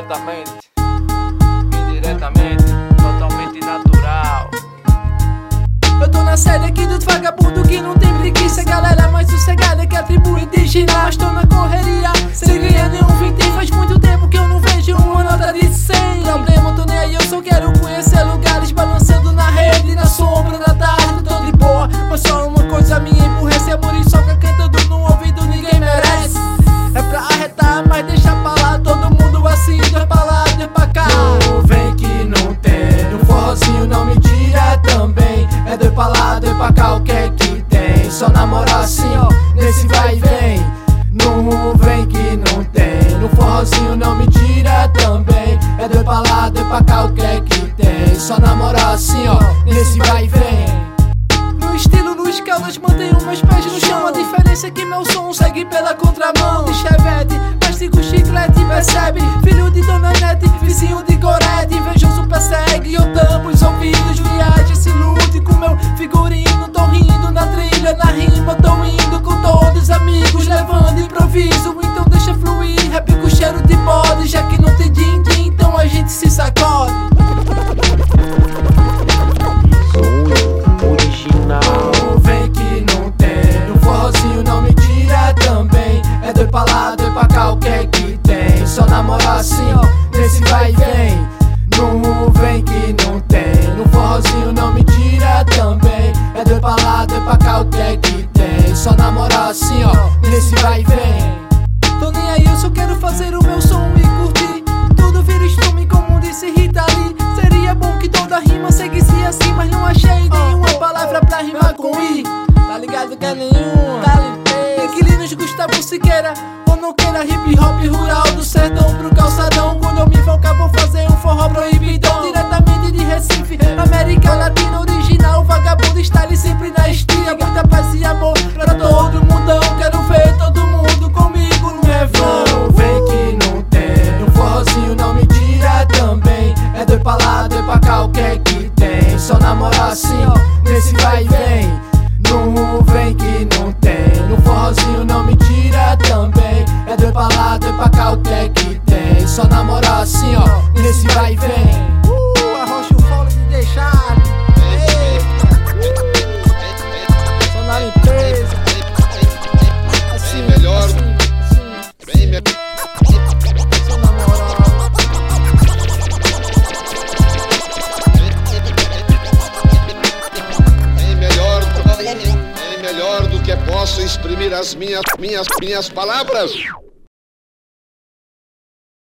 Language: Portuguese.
diretamente, indiretamente, totalmente natural. Eu tô na série aqui dos vagabundo que não tem preguiça. Galera mais sossegada que a tribo indígena. Mas tô na correria, sem ganhar nenhum vintém. Faz muito tempo que eu não vejo uma nota de 100. Problema, tô nem aí, eu só quero conhecer lugares. Balançando na rede, na sombra da tarde. Tô de boa, mas só uma coisa me empurrece. É muriçoca cantando no ouvido, ninguém merece. É pra arretar, mas deixa pra lá. Todo mundo assim, dois pra lá, dois pra cá. Não vem que não tem, no forrozinho não me tira também. É dois pra lá, dois pra cá, o que é que tem? Só namorar assim, ó, nesse vai e vem. Não vem que não tem, no forrozinho não me tira também. É dois pra lá, dois pra cá, o que é que tem? Só namorar assim, ó, nesse vai e vem. No estilo musical nós mantenho meus pés no chão. A diferença é que meu som segue pela contramão. De chevette, mastigo chiclete, percebe? Filho de Dona Nete, vizinho de Gorete. Invejoso persegue, eu tampo os ouvidos. Viagem, se ilude com meu figurino. Tô rindo na trilha, na rima, tô indo com todos os amigos, levando improviso. Então deixa fluir, rap com cheiro de bode. Já que não tem din-din, então a gente se sacode. Original. Vem que não tem, no forrozinho não me tira também. É dois pra lá, dois pra cá, o que é que tem? Só namorar assim, ó, nesse vai e vem. Não vem que não tem, no forrozinho não me tira também. É dois pra lá, dois pra cá, o que é que tem? Só namorar assim, ó, nesse vai e vem. Tô nem aí, eu só quero fazer o meu som e curtir. Tudo vira estrume, como disse Rita Lee. Seria bom que toda rima seguisse assim, mas não achei nenhuma palavra pra rimar com I. Tá ligado que é nenhuma, tá limpeza. Inquilinos Gustavo Siqueira, ou não queira hip hop rural do sertão pro calçadão. Quando eu me focar vou fazer um forró proibidão. Diretamente de Recife, América Latina original. Vagabundo style sempre na estia. Muita paz e amor pra todo mundão. Quero ver todo mundo comigo no refrão. Vem que não tem, no forrozinho não me tira também. É dois pra lá, dois pra cá, o que é que tem? Só namorar assim, ó, nesse vai e vem. Não vem que não tem, no forrozinho não me tira também. É dois pra lá, dois pra cá, o que é que tem? Só namorar assim, ó, nesse vai e vem. Arrocha o fole de deixar. Só na limpeza. Assim, melhor. Assim. Só na moral. Bem melhor do que posso exprimir as minhas palavras.